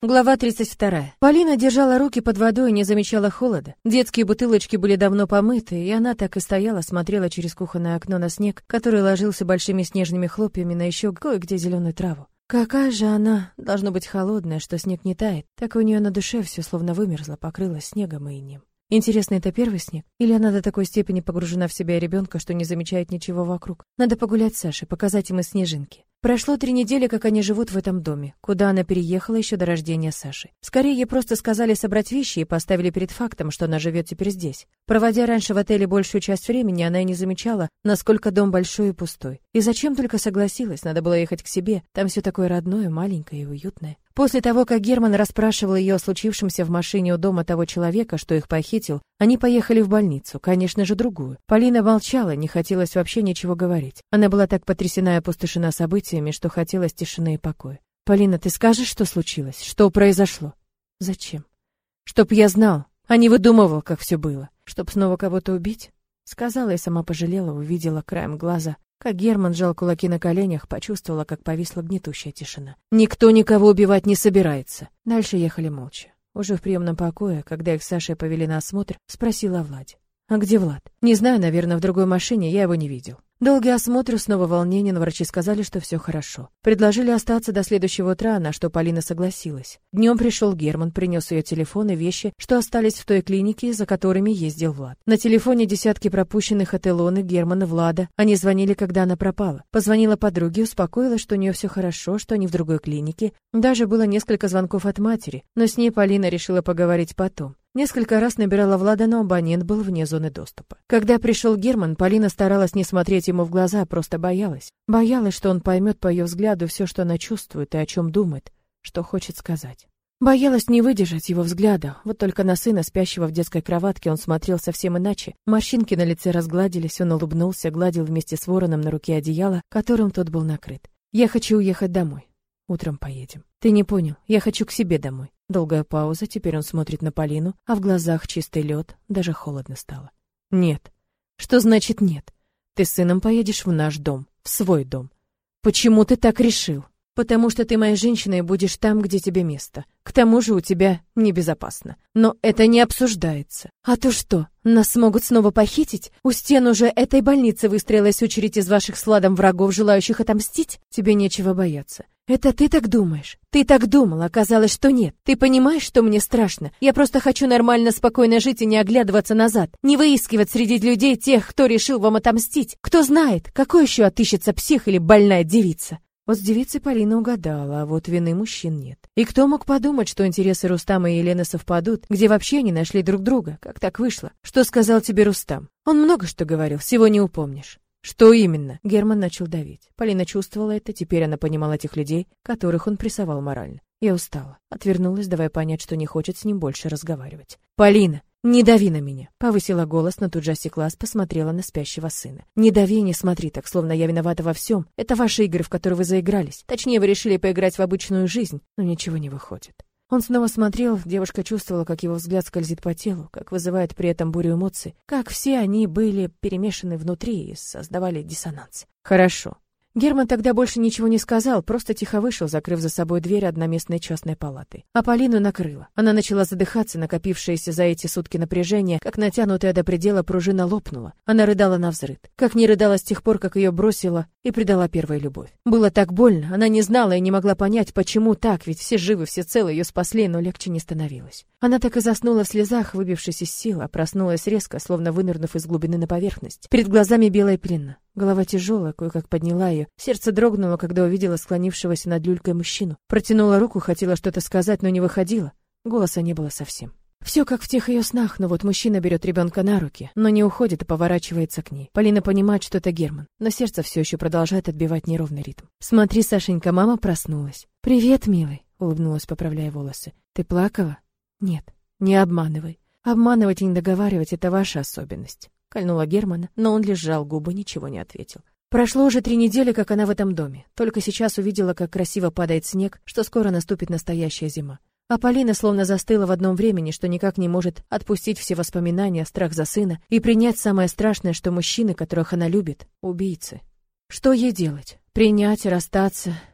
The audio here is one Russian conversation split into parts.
Глава 32. Полина держала руки под водой и не замечала холода. Детские бутылочки были давно помыты, и она так и стояла, смотрела через кухонное окно на снег, который ложился большими снежными хлопьями на еще кое-где зеленую траву. Какая же она, должно быть холодная, что снег не тает, так у нее на душе все словно вымерзло, покрылось снегом и инеем. Интересно, это первый снег? Или она до такой степени погружена в себя и ребенка, что не замечает ничего вокруг? Надо погулять с Сашей, показать ему снежинки. Прошло 3 недели, как они живут в этом доме, куда она переехала еще до рождения Саши. Скорее, ей просто сказали собрать вещи и поставили перед фактом, что она живет теперь здесь. Проводя раньше в отеле большую часть времени, она и не замечала, насколько дом большой и пустой. И зачем только согласилась, надо было ехать к себе, там все такое родное, маленькое и уютное. После того, как Герман расспрашивал ее о случившемся в машине у дома того человека, что их похитил, они поехали в больницу, конечно же, другую. Полина молчала, не хотелось вообще ничего говорить. Она была так потрясена и опустошена событиями, что хотелось тишины и покоя. «Полина, ты скажешь, что случилось? Что произошло?» «Зачем?» «Чтоб я знал, а не выдумывал, как все было. Чтоб снова кого-то убить?» Сказала и сама пожалела, увидела краем глаза, как Герман сжал кулаки на коленях, почувствовала, как повисла гнетущая тишина. «Никто никого убивать не собирается». Дальше ехали молча. Уже в приемном покое, когда их с Сашей повели на осмотр, спросила о Владе. «А где Влад?» «Не знаю, наверное, в другой машине, я его не видел». Долгий осмотр, снова волнение, но врачи сказали, что все хорошо. Предложили остаться до следующего утра, на что Полина согласилась. Днем пришел Герман, принес ее телефон и вещи, что остались в той клинике, за которыми ездил Влад. На телефоне десятки пропущенных от Илоны, Германа, Влада. Они звонили, когда она пропала. Позвонила подруге, успокоила, что у нее все хорошо, что они в другой клинике. Даже было несколько звонков от матери, но с ней Полина решила поговорить потом. Несколько раз набирала Влада, но абонент был вне зоны доступа. Когда пришел Герман, Полина старалась не смотреть ему в глаза, просто боялась. Боялась, что он поймет по ее взгляду все, что она чувствует и о чем думает, что хочет сказать. Боялась не выдержать его взгляда. Вот только на сына, спящего в детской кроватке, он смотрел совсем иначе. Морщинки на лице разгладились, он улыбнулся, гладил вместе с вороном на руке одеяло, которым тот был накрыт. «Я хочу уехать домой. Утром поедем». «Ты не понял. Я хочу к себе домой». Долгая пауза, теперь он смотрит на Полину, а в глазах чистый лед, даже холодно стало. «Нет». «Что значит нет? Ты с сыном поедешь в наш дом, в свой дом». «Почему ты так решил?» «Потому что ты моя женщина и будешь там, где тебе место. К тому же у тебя небезопасно. Но это не обсуждается. А то что, нас смогут снова похитить? У стен уже этой больницы выстроилась очередь из ваших с Владом врагов, желающих отомстить? Тебе нечего бояться». «Это ты так думаешь? Ты так думал, оказалось, что нет. Ты понимаешь, что мне страшно? Я просто хочу нормально, спокойно жить и не оглядываться назад. Не выискивать среди людей тех, кто решил вам отомстить. Кто знает, какой еще отыщется псих или больная девица?» Вот с девицей Полина угадала, а вот вины мужчин нет. И кто мог подумать, что интересы Рустама и Елены совпадут, где вообще они нашли друг друга? Как так вышло? Что сказал тебе Рустам? Он много что говорил, всего не упомнишь. «Что именно?» Герман начал давить. Полина чувствовала это, теперь она понимала тех людей, которых он прессовал морально. Я устала. Отвернулась, давая понять, что не хочет с ним больше разговаривать. «Полина, не дави на меня!» Повысила голос, но тут же осеклась, посмотрела на спящего сына. «Не дави и не смотри так, словно я виновата во всем. Это ваши игры, в которые вы заигрались. Точнее, вы решили поиграть в обычную жизнь, но ничего не выходит». Он снова смотрел, девушка чувствовала, как его взгляд скользит по телу, как вызывает при этом бурю эмоций, как все они были перемешаны внутри и создавали диссонанс. «Хорошо». Герман тогда больше ничего не сказал, просто тихо вышел, закрыв за собой дверь одноместной частной палаты. А Полину накрыло. Она начала задыхаться, накопившееся за эти сутки напряжение, как натянутая до предела пружина лопнула. Она рыдала навзрыд. Как не рыдала с тех пор, как ее бросила и предала первая любовь. Было так больно, она не знала и не могла понять, почему так, ведь все живы, все целы, ее спасли, но легче не становилось. Она так и заснула в слезах, выбившись из сил, а проснулась резко, словно вынырнув из глубины на поверхность. Перед глазами белая пелена. Голова тяжелая, кое-как подняла ее. Сердце дрогнуло, когда увидела склонившегося над люлькой мужчину. Протянула руку, хотела что-то сказать, но не выходила. Голоса не было совсем. Все как в тех ее снах, но вот мужчина берет ребенка на руки, но не уходит и поворачивается к ней. Полина понимает, что это Герман, но сердце все еще продолжает отбивать неровный ритм. «Смотри, Сашенька, мама проснулась». «Привет, милый», — улыбнулась, поправляя волосы. «Ты плакала?» «Нет, не обманывай. Обманывать и не договаривать — это ваша особенность». Кольнула Германа, но он лишь сжал губы, ничего не ответил. Прошло уже 3 недели, как она в этом доме. Только сейчас увидела, как красиво падает снег, что скоро наступит настоящая зима. А Полина словно застыла в одном времени, что никак не может отпустить все воспоминания, страх за сына и принять самое страшное, что мужчины, которых она любит, убийцы. Что ей делать? Принять, расстаться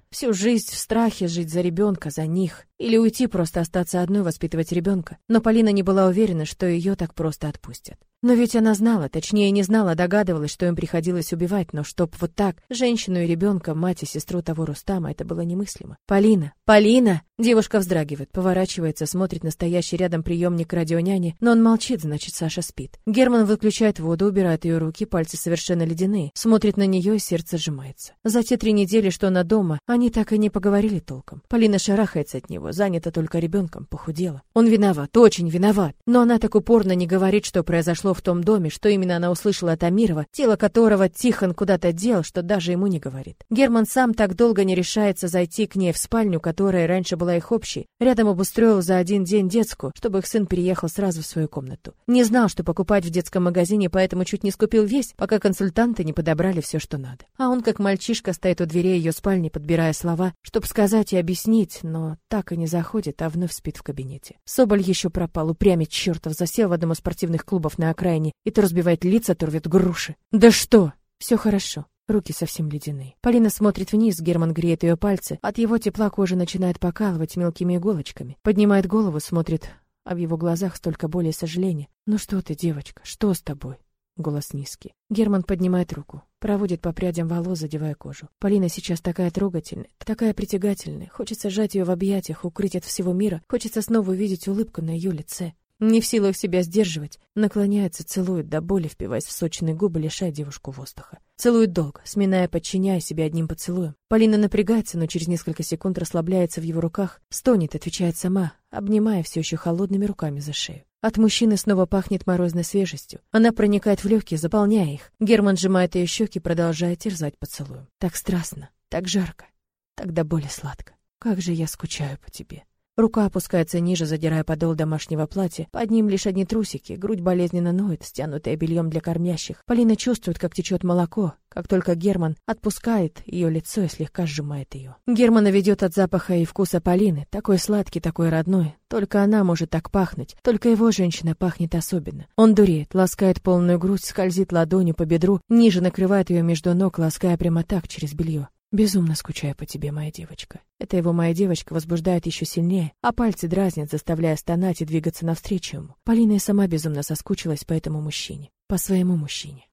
Всю жизнь в страхе жить за ребенка, за них. Или уйти, просто остаться одной, воспитывать ребенка. Но Полина не была уверена, что ее так просто отпустят. Но ведь она знала, точнее не знала, догадывалась, что им приходилось убивать, но чтоб вот так, женщину и ребенка, мать и сестру того Рустама, это было немыслимо. «Полина! Полина!» Девушка вздрагивает, поворачивается, смотрит на стоящий рядом приемник радионяни, но он молчит, значит, Саша спит. Герман выключает воду, убирает ее руки, пальцы совершенно ледяные, смотрит на нее, и сердце сжимается. За те 3 недели, что она дома, они так и не поговорили толком. Полина шарахается от него, занята только ребенком, похудела. Он виноват, очень виноват, но она так упорно не говорит, что произошло в том доме, что именно она услышала от Амирова, тело которого Тихон куда-то дел, что даже ему не говорит. Герман сам так долго не решается зайти к ней в спальню, которая раньше была их общей. Рядом обустроил за 1 день детскую, чтобы их сын переехал сразу в свою комнату. Не знал, что покупать в детском магазине, поэтому чуть не скупил весь, пока консультанты не подобрали все, что надо. А он, как мальчишка, стоит у дверей ее спальни, подбирая слова, чтобы сказать и объяснить, но так и не заходит, а вновь спит в кабинете. Соболь еще пропал, упрямец чертов, засел в одном из спортивных клубов на окраине, и то разбивает лица, то рвет груши. Да что? Все хорошо. Руки совсем ледяные. Полина смотрит вниз, Герман греет ее пальцы. От его тепла кожа начинает покалывать мелкими иголочками. Поднимает голову, смотрит, а в его глазах столько боли и сожаления. «Ну что ты, девочка, что с тобой?» Голос низкий. Герман поднимает руку, проводит по прядям волос, задевая кожу. Полина сейчас такая трогательная, такая притягательная. Хочется сжать ее в объятиях, укрыть от всего мира. Хочется снова увидеть улыбку на ее лице. Не в силах себя сдерживать, наклоняется, целует до боли, впиваясь в сочные губы, лишая девушку воздуха. Целует долго, сминая, подчиняя себя одним поцелуем. Полина напрягается, но через несколько секунд расслабляется в его руках, стонет, отвечает сама, обнимая все еще холодными руками за шею. От мужчины снова пахнет морозной свежестью. Она проникает в легкие, заполняя их. Герман сжимает ее щеки, продолжая терзать поцелуем. Так страстно, так жарко, так до боли сладко. Как же я скучаю по тебе. Рука опускается ниже, задирая подол домашнего платья. Под ним лишь одни трусики, грудь болезненно ноет, стянутая бельем для кормящих. Полина чувствует, как течет молоко. Как только Герман отпускает ее лицо и слегка сжимает ее. Германа ведет от запаха и вкуса Полины. Такой сладкий, такой родной. Только она может так пахнуть. Только его женщина пахнет особенно. Он дуреет, ласкает полную грудь, скользит ладонью по бедру, ниже накрывает ее между ног, лаская прямо так, через белье. Безумно скучаю по тебе, моя девочка. Это его моя девочка возбуждает еще сильнее, а пальцы дразнят, заставляя стонать и двигаться навстречу ему. Полина и сама безумно соскучилась по этому мужчине, по своему мужчине.